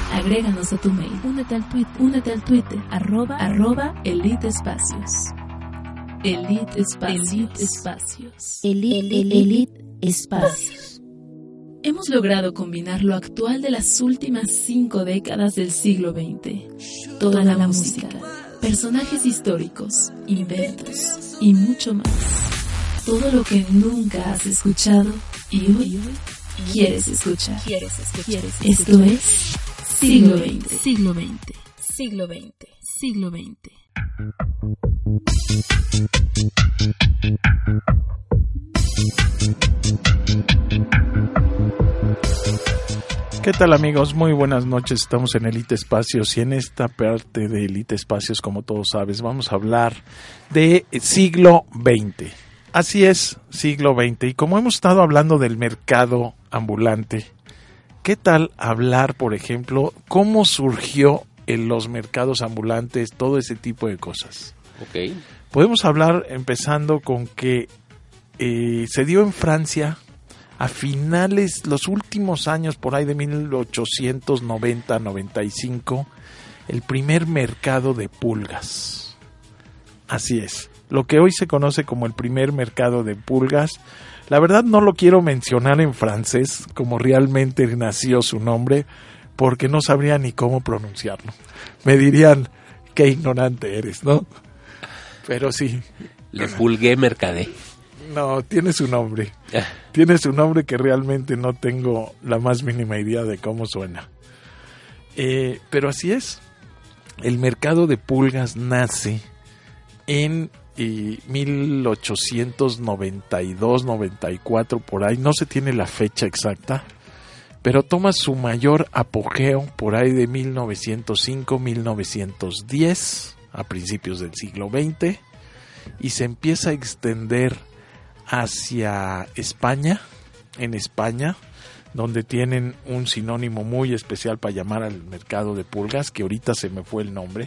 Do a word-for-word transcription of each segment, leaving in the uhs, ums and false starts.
Agréganos a tu mail. Únete al Twitter. Únete al Twitter. Arroba, arroba Elite Espacios. Elite Espacios. Elite Espacios. Elite, Elite Espacios. Hemos logrado combinar lo actual de las últimas cinco décadas del siglo veinte. Toda la música, personajes históricos, inventos y mucho más. Todo lo que nunca has escuchado y hoy quieres escuchar. ¿Quieres escuchar? Esto es Siglo veinte. Siglo veinte. Siglo veinte. Siglo veinte. ¿Qué tal, amigos? Muy buenas noches, estamos en Elite Espacios y en esta parte de Elite Espacios, como todos sabes, vamos a hablar de siglo veinte. Así es, siglo veinte, y como hemos estado hablando del mercado ambulante, ¿qué tal hablar, por ejemplo, cómo surgió en los mercados ambulantes, todo ese tipo de cosas? Ok. Podemos hablar empezando con que eh, se dio en Francia a finales, los últimos años, por ahí de mil ochocientos noventa a noventa y cinco, el primer mercado de pulgas. Así es, lo que hoy se conoce como el primer mercado de pulgas. La verdad no lo quiero mencionar en francés, como realmente nació su nombre, porque no sabría ni cómo pronunciarlo. Me dirían, qué ignorante eres, ¿no? Pero sí. Le Pulgué Mercadé. No, tiene su nombre. Tiene su nombre que realmente no tengo la más mínima idea de cómo suena. Eh, pero así es. El mercado de pulgas nace en eh, mil ochocientos noventa y dos, noventa y cuatro, por ahí. No se tiene la fecha exacta, pero toma su mayor apogeo por ahí de mil novecientos cinco, mil novecientos diez, a principios del siglo veinte, y se empieza a extender hacia España, en España, donde tienen un sinónimo muy especial para llamar al mercado de pulgas, que ahorita se me fue el nombre,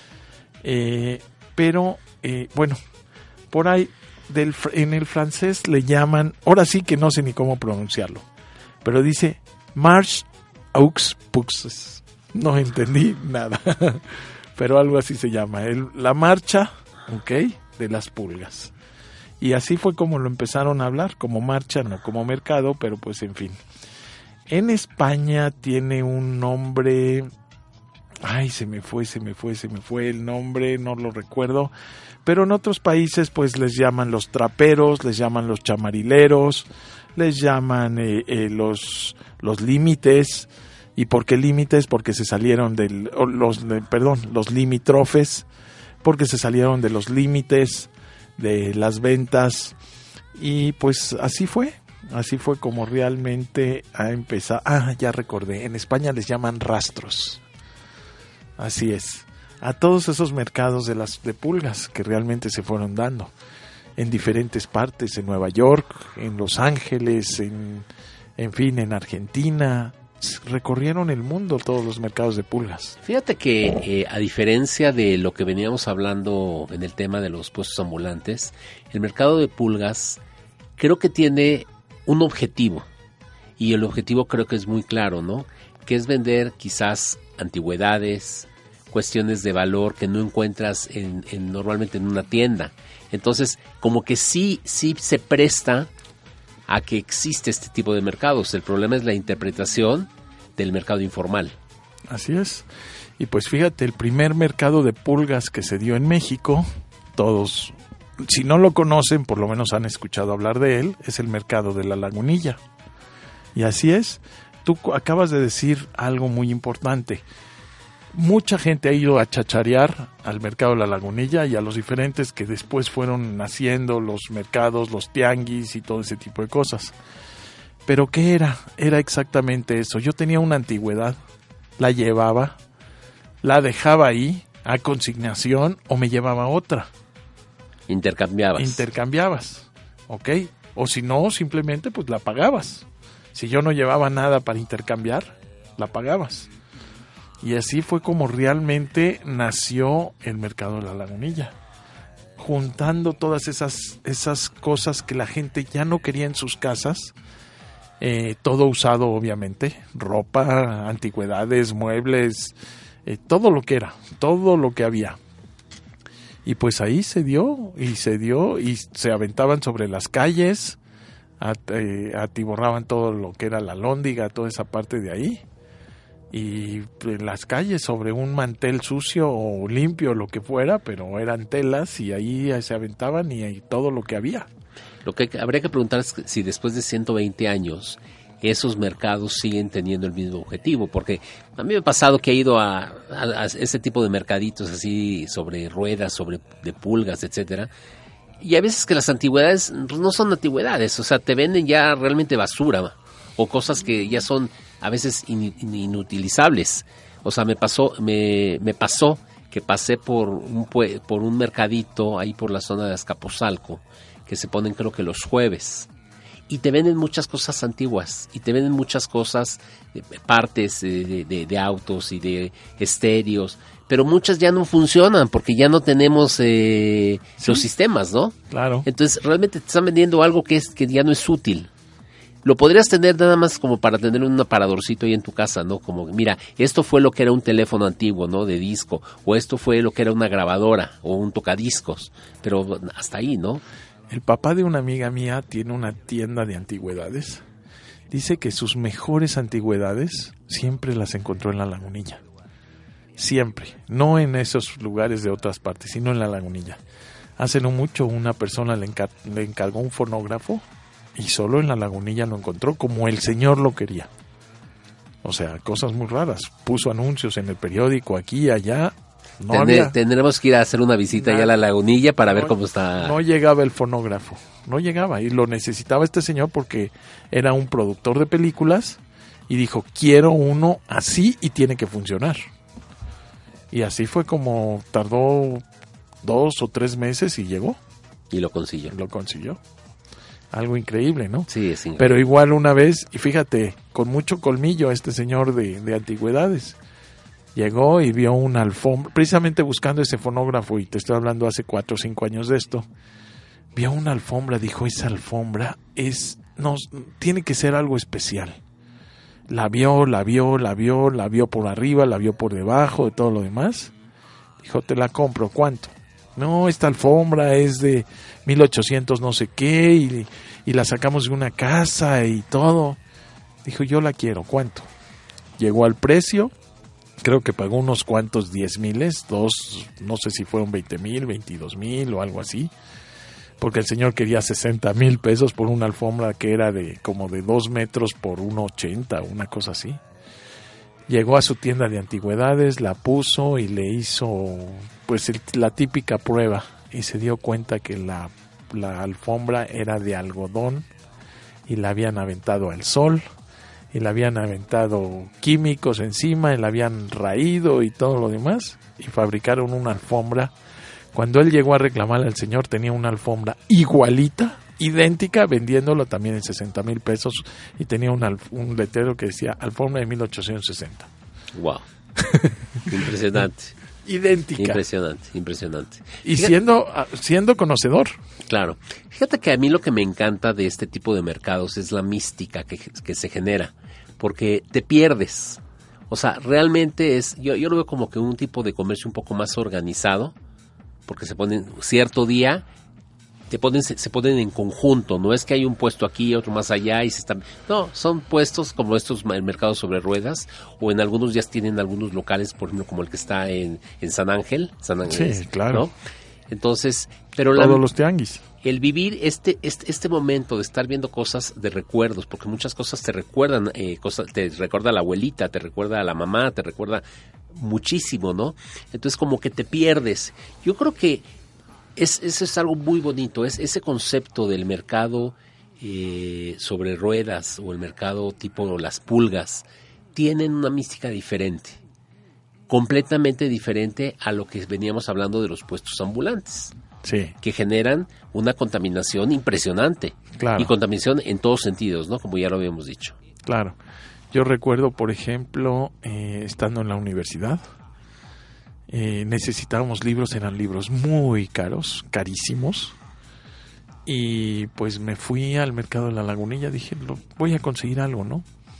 eh, pero eh, bueno, por ahí del, en el francés le llaman, ahora sí que no sé ni cómo pronunciarlo, pero dice Marche aux Puces, no entendí nada, pero algo así se llama, el, la marcha, ok, de las pulgas. Y así fue como lo empezaron a hablar, como marcha, no como mercado, pero pues en fin. En España tiene un nombre, ay, se me fue, se me fue, se me fue el nombre, no lo recuerdo, pero en otros países pues les llaman los traperos, les llaman los chamarileros, les llaman eh, eh, los, los límites. ¿Y por qué límites? Porque se salieron del, los, perdón, los limítrofes, porque se salieron de los límites de las ventas, y pues así fue, así fue como realmente ha empezado. Ah, ya recordé, en España les llaman rastros, así es, a todos esos mercados de las de pulgas que realmente se fueron dando en diferentes partes, en Nueva York, en Los Ángeles, en, en fin, en Argentina. Recorrieron el mundo todos los mercados de pulgas. Fíjate que eh, a diferencia de lo que veníamos hablando en el tema de los puestos ambulantes, el mercado de pulgas creo que tiene un objetivo, y el objetivo creo que es muy claro, ¿no? Que es vender quizás antigüedades, cuestiones de valor que no encuentras en, en, normalmente en una tienda. Entonces, como que sí, sí se presta a que existe este tipo de mercados. El problema es la interpretación del mercado informal. Así es. Y pues fíjate, el primer mercado de pulgas que se dio en México, todos, si no lo conocen, por lo menos han escuchado hablar de él, es el mercado de La Lagunilla. Y así es, tú acabas de decir algo muy importante. Mucha gente ha ido a chacharear al mercado de La Lagunilla y a los diferentes que después fueron naciendo, los mercados, los tianguis y todo ese tipo de cosas. ¿Pero qué era? Era exactamente eso. Yo tenía una antigüedad, la llevaba, la dejaba ahí a consignación o me llevaba otra. Intercambiabas. Intercambiabas, ¿ok? O si no, simplemente pues la pagabas. Si yo no llevaba nada para intercambiar, la pagabas. Y así fue como realmente nació el mercado de La Lagunilla, juntando todas esas, esas cosas que la gente ya no quería en sus casas eh, todo usado obviamente, ropa, antigüedades, muebles, eh, todo lo que era, todo lo que había. Y pues ahí se dio, y se dio, y se aventaban sobre las calles, at, eh, atiborraban todo lo que era la Lóndiga, toda esa parte de ahí. Y en las calles sobre un mantel sucio o limpio, lo que fuera, pero eran telas y ahí se aventaban y, y todo lo que había. Lo que habría que preguntar es si después de ciento veinte años esos mercados siguen teniendo el mismo objetivo, porque a mí me ha pasado que he ido a, a, a ese tipo de mercaditos así sobre ruedas, sobre de pulgas, etcétera, y a veces que las antigüedades pues, no son antigüedades, o sea, te venden ya realmente basura o cosas que ya son a veces in, in, inutilizables. O sea, me pasó, me, me pasó que pasé por un por un mercadito ahí por la zona de Azcapotzalco, que se ponen creo que los jueves, y te venden muchas cosas antiguas, y te venden muchas cosas, eh, partes de, de, de autos y de estéreos, pero muchas ya no funcionan porque ya no tenemos eh, sí. los sistemas, ¿no? Claro. Entonces realmente te están vendiendo algo que es que ya no es útil. Lo podrías tener nada más como para tener un aparadorcito ahí en tu casa, ¿no? Como, mira, esto fue lo que era un teléfono antiguo, ¿no? De disco, o esto fue lo que era una grabadora o un tocadiscos, pero hasta ahí, ¿no? El papá de una amiga mía tiene una tienda de antigüedades. Dice que sus mejores antigüedades siempre las encontró en la Lagunilla. Siempre. No en esos lugares de otras partes, sino en la Lagunilla. Hace no mucho una persona le, encar- le encargó un fonógrafo y solo en la Lagunilla lo encontró como el señor lo quería. O sea, cosas muy raras. Puso anuncios en el periódico aquí y allá. No Tener, había, tendremos que ir a hacer una visita nada, ya a la Lagunilla para no, ver cómo está. No llegaba el fonógrafo, no llegaba, y lo necesitaba este señor porque era un productor de películas y dijo, quiero uno así y tiene que funcionar. Y así fue como tardó dos o tres meses y llegó. Y lo consiguió. Lo consiguió. Algo increíble, ¿no? Sí, es increíble. Pero igual una vez, y fíjate, con mucho colmillo este señor de, de antigüedades, llegó y vio una alfombra, precisamente buscando ese fonógrafo, y te estoy hablando hace cuatro o cinco años de esto, vio una alfombra, dijo, esa alfombra es, no, tiene que ser algo especial. La vio, la vio, la vio, la vio por arriba, la vio por debajo, de todo lo demás. Dijo, te la compro, ¿cuánto? No, esta alfombra es de mil ochocientos no sé qué, y, y la sacamos de una casa y todo. Dijo, yo la quiero, ¿cuánto? Llegó al precio, creo que pagó unos cuantos diez miles, dos, no sé si fueron veinte mil, veintidós mil o algo así, porque el señor quería sesenta mil pesos por una alfombra que era de como de dos metros por uno ochenta, una cosa así. Llegó a su tienda de antigüedades, la puso y le hizo pues el, la típica prueba, y se dio cuenta que la, la alfombra era de algodón y la habían aventado al sol y le habían aventado químicos encima y la habían raído y todo lo demás, y fabricaron una alfombra. Cuando él llegó a reclamarle al señor, tenía una alfombra igualita, idéntica, vendiéndolo también en sesenta mil pesos, y tenía un, un letrero que decía alfombra de mil ochocientos sesenta. Wow. Impresionante. Idéntica. Impresionante, impresionante. Y Fíjate, siendo, siendo conocedor. Claro. Fíjate que a mí lo que me encanta de este tipo de mercados es la mística que, que se genera, porque te pierdes. O sea, realmente es, yo, yo lo veo como que un tipo de comercio un poco más organizado, porque se ponen cierto día, te ponen, se, se ponen en conjunto, no es que hay un puesto aquí, otro más allá y se están, no, son puestos como estos mercados sobre ruedas, o en algunos días tienen algunos locales, por ejemplo, como el que está en, en San Ángel, San Ángel, sí, claro. ¿no? Entonces, pero todos la, los tianguis. El vivir este, este este momento de estar viendo cosas de recuerdos, porque muchas cosas te recuerdan, eh, cosas, te recuerda a la abuelita, te recuerda a la mamá, te recuerda muchísimo, ¿no? Entonces como que te pierdes. Yo creo que es, eso es algo muy bonito, es ese concepto del mercado eh, sobre ruedas o el mercado tipo las pulgas, tienen una mística diferente, completamente diferente a lo que veníamos hablando de los puestos ambulantes. Sí. Que generan una contaminación impresionante. Claro. Y contaminación en todos sentidos, ¿no? Como ya lo habíamos dicho. Claro. Yo recuerdo, por ejemplo, eh, estando en la universidad, eh, necesitábamos libros, eran libros muy caros, carísimos, y pues me fui al mercado de la Lagunilla, dije, lo, voy a conseguir algo, ¿no?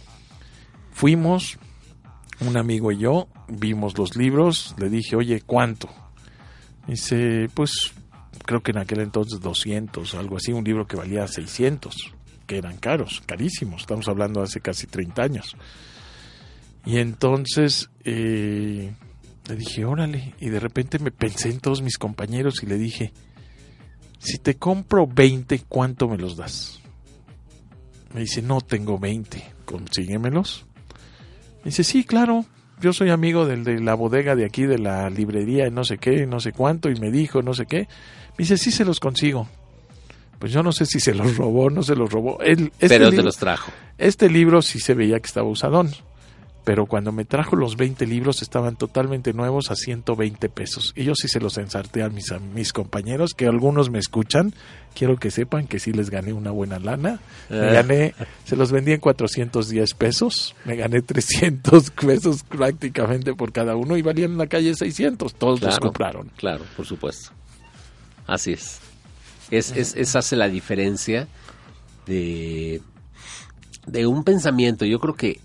Fuimos, un amigo y yo, vimos los libros, le dije, oye, ¿cuánto? Dice, pues creo que en aquel entonces doscientos, algo así, un libro que valía seiscientos, que eran caros, carísimos, estamos hablando de hace casi treinta años. Y entonces eh, le dije, órale, y de repente me pensé en todos mis compañeros y le dije, si te compro veinte, ¿cuánto me los das? Me dice, no tengo veinte, consíguemelos. Me dice, sí, claro, yo soy amigo del de la bodega de aquí, de la librería, no sé qué, no sé cuánto, y me dijo, no sé qué. Me dice, sí se los consigo. Pues yo no sé si se los robó, no se los robó. Él, este pero libro, te los trajo. Este libro sí se veía que estaba usadón, pero cuando me trajo los veinte libros estaban totalmente nuevos a ciento veinte pesos. Y yo sí se los ensarté a mis, a mis compañeros, que algunos me escuchan. Quiero que sepan que sí les gané una buena lana. Me gané, se los vendí en cuatrocientos diez pesos. Me gané trescientos pesos prácticamente por cada uno y valían en la calle seiscientos. Todos Claro, los compraron. Claro, por supuesto. Así es. Es, es, es hace la diferencia de, de un pensamiento. Yo creo que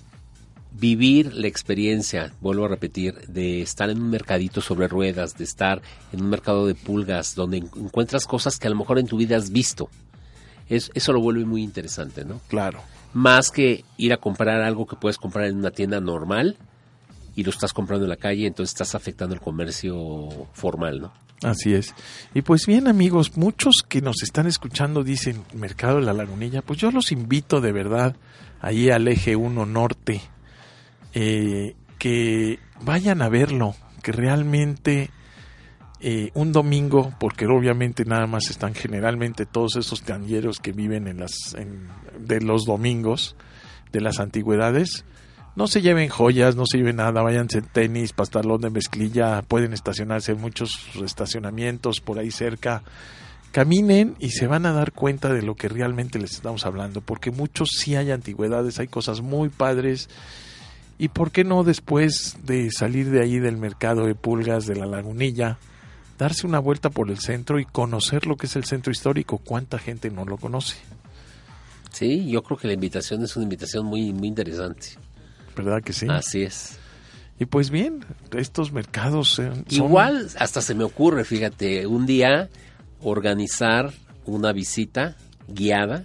vivir la experiencia, vuelvo a repetir, de estar en un mercadito sobre ruedas, de estar en un mercado de pulgas, donde encuentras cosas que a lo mejor en tu vida has visto. Es, eso lo vuelve muy interesante, ¿no? Claro. Más que ir a comprar algo que puedes comprar en una tienda normal y lo estás comprando en la calle, entonces estás afectando el comercio formal, ¿no? Así es. Y pues bien, amigos, muchos que nos están escuchando dicen Mercado de la Lagunilla, pues yo los invito de verdad ahí al Eje uno Norte, eh, que vayan a verlo, que realmente eh, un domingo, porque obviamente nada más están generalmente todos esos tangueros que viven en las en, de los domingos, de las antigüedades. No se lleven joyas, no se lleven nada, váyanse en tenis, pantalón de mezclilla, pueden estacionarse en muchos estacionamientos por ahí cerca. Caminen y se van a dar cuenta de lo que realmente les estamos hablando, porque muchos sí hay antigüedades, hay cosas muy padres. Y por qué no después de salir de ahí del mercado de pulgas de la Lagunilla, darse una vuelta por el centro y conocer lo que es el centro histórico. ¿Cuánta gente no lo conoce? Sí, yo creo que la invitación es una invitación muy, muy interesante. ¿Verdad que sí? Así es. Y pues bien, estos mercados son... Igual hasta se me ocurre, fíjate, un día organizar una visita guiada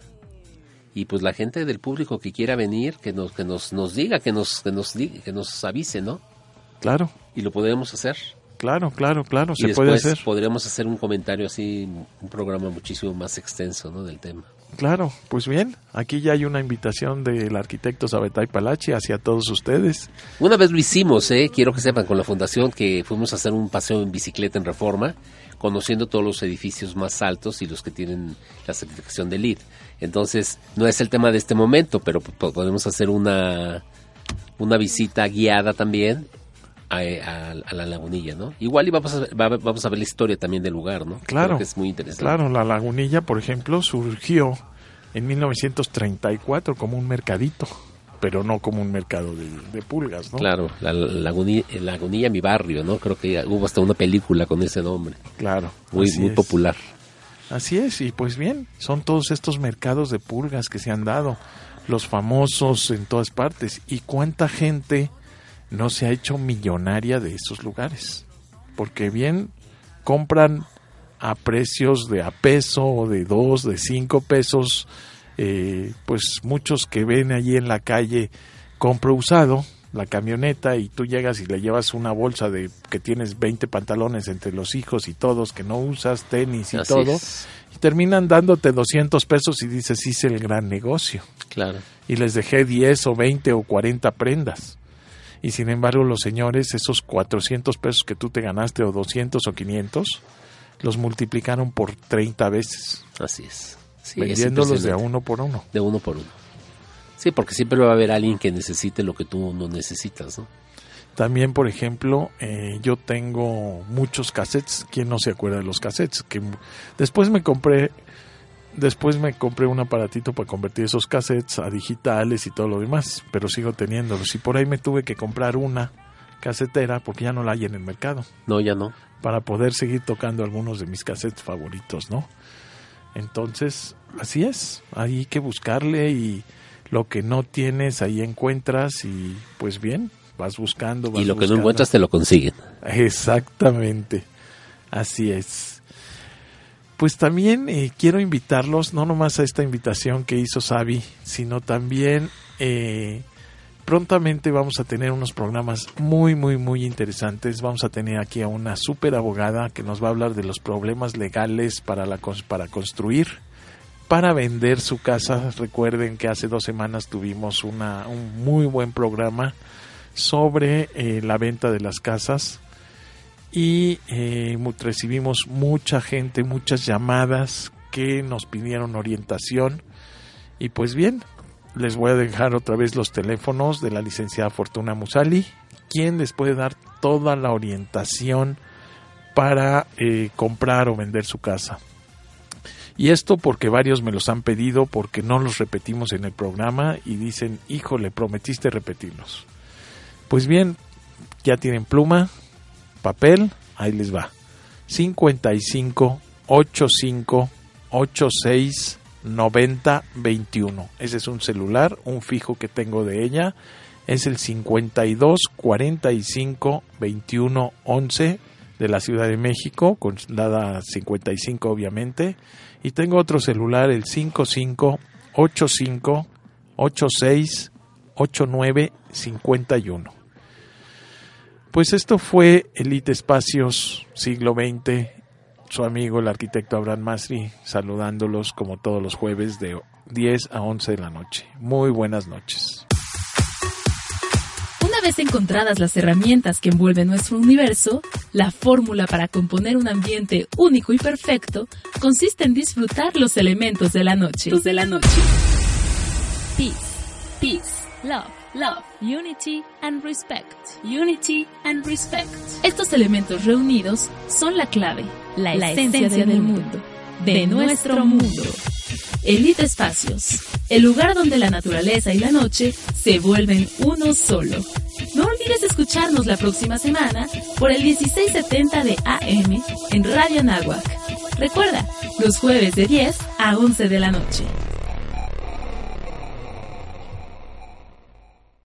y pues la gente del público que quiera venir, que nos que nos, nos diga, que nos que nos diga, que nos avise, ¿no? Claro. Y lo podemos hacer. Claro, claro, claro, y se puede hacer. Podríamos hacer un comentario así, un programa muchísimo más extenso, ¿no? Del tema. Claro, pues bien, aquí ya hay una invitación del arquitecto Sabetay Palachi hacia todos ustedes. Una vez lo hicimos, ¿eh? Quiero que sepan, con la fundación, que fuimos a hacer un paseo en bicicleta en Reforma, conociendo todos los edificios más altos y los que tienen la certificación de L E E D. Entonces, no es el tema de este momento, pero podemos hacer una, una visita guiada también a, a, a la Lagunilla, ¿no? Igual y vamos a, vamos a ver la historia también del lugar, ¿no? Claro, creo que es muy interesante. Claro, la Lagunilla, por ejemplo, surgió en mil novecientos treinta y cuatro como un mercadito, pero no como un mercado de, de pulgas, ¿no? Claro, la, la Lagunilla, Lagunilla, mi barrio, ¿no? Creo que hubo hasta una película con ese nombre. Claro. Muy, muy es. popular. Así es, y pues bien, son todos estos mercados de pulgas que se han dado, los famosos en todas partes, y cuánta gente no se ha hecho millonaria de esos lugares, porque bien compran a precios de a peso o de dos, de cinco pesos, eh, pues muchos que ven allí en la calle compro usado, la camioneta, y tú llegas y le llevas una bolsa de que tienes veinte pantalones entre los hijos y todos que no usas, tenis y Así todo, es. y terminan dándote doscientos pesos y dices, hice el gran negocio. Claro. Y les dejé diez o veinte o cuarenta prendas. Y sin embargo los señores, esos cuatrocientos pesos que tú te ganaste, o doscientos o quinientos, los multiplicaron por treinta veces. Así es. Sí, vendiéndolos es de a uno por uno. De uno por uno. Sí, porque siempre va a haber alguien que necesite lo que tú no necesitas, ¿no? También, por ejemplo, eh, yo tengo muchos cassettes. ¿Quién no se acuerda de los cassettes? Que después me compré, después me compré un aparatito para convertir esos cassettes a digitales y todo lo demás, pero sigo teniéndolos. Y por ahí me tuve que comprar una casetera porque ya no la hay en el mercado. No, ya no. Para poder seguir tocando algunos de mis cassettes favoritos, ¿no? Entonces, así es, hay que buscarle y lo que no tienes ahí encuentras y pues bien, vas buscando. Vas y lo que buscando. no encuentras te lo consiguen. Exactamente, así es. Pues también eh, quiero invitarlos, no nomás a esta invitación que hizo Xavi, sino también eh, prontamente vamos a tener unos programas muy, muy, muy interesantes. Vamos a tener aquí a una súper abogada que nos va a hablar de los problemas legales para, la, para construir, para vender su casa. Recuerden que hace dos semanas tuvimos una, un muy buen programa sobre eh, la venta de las casas. Y eh, recibimos mucha gente, muchas llamadas que nos pidieron orientación. Y pues bien, les voy a dejar otra vez los teléfonos de la licenciada Fortuna Musali, quien les puede dar toda la orientación para eh, comprar o vender su casa. Y esto porque varios me los han pedido, porque no los repetimos en el programa y dicen, híjole, prometiste repetirlos. Pues bien, ya tienen pluma, papel, ahí les va. cincuenta y cinco, ochenta y cinco, ochenta y seis, noventa, veintiuno. Ese es un celular, un fijo que tengo de ella. Es el cincuenta y dos, cuarenta y cinco, veintiuno, once de la Ciudad de México, con la cincuenta y cinco obviamente. Y tengo otro celular, el cincuenta y cinco, ochenta y cinco, ochenta y seis, ochenta y nueve, cincuenta y uno. Pues esto fue Elite Espacios Siglo veinte, su amigo el arquitecto Abraham Masri, saludándolos como todos los jueves de diez a once de la noche. Muy buenas noches. Una vez encontradas las herramientas que envuelven nuestro universo, la fórmula para componer un ambiente único y perfecto consiste en disfrutar los elementos de la noche. Los de la noche. Peace, peace, love, love, unity and respect, unity and respect. Estos elementos reunidos son la clave, la, la esencia, esencia del mundo, de, de nuestro mundo. Elite Espacios, el lugar donde la naturaleza y la noche se vuelven uno solo. No olvides escucharnos la próxima semana por el dieciséis setenta de A M en Radio Anáhuac. Recuerda, los jueves de diez a once de la noche.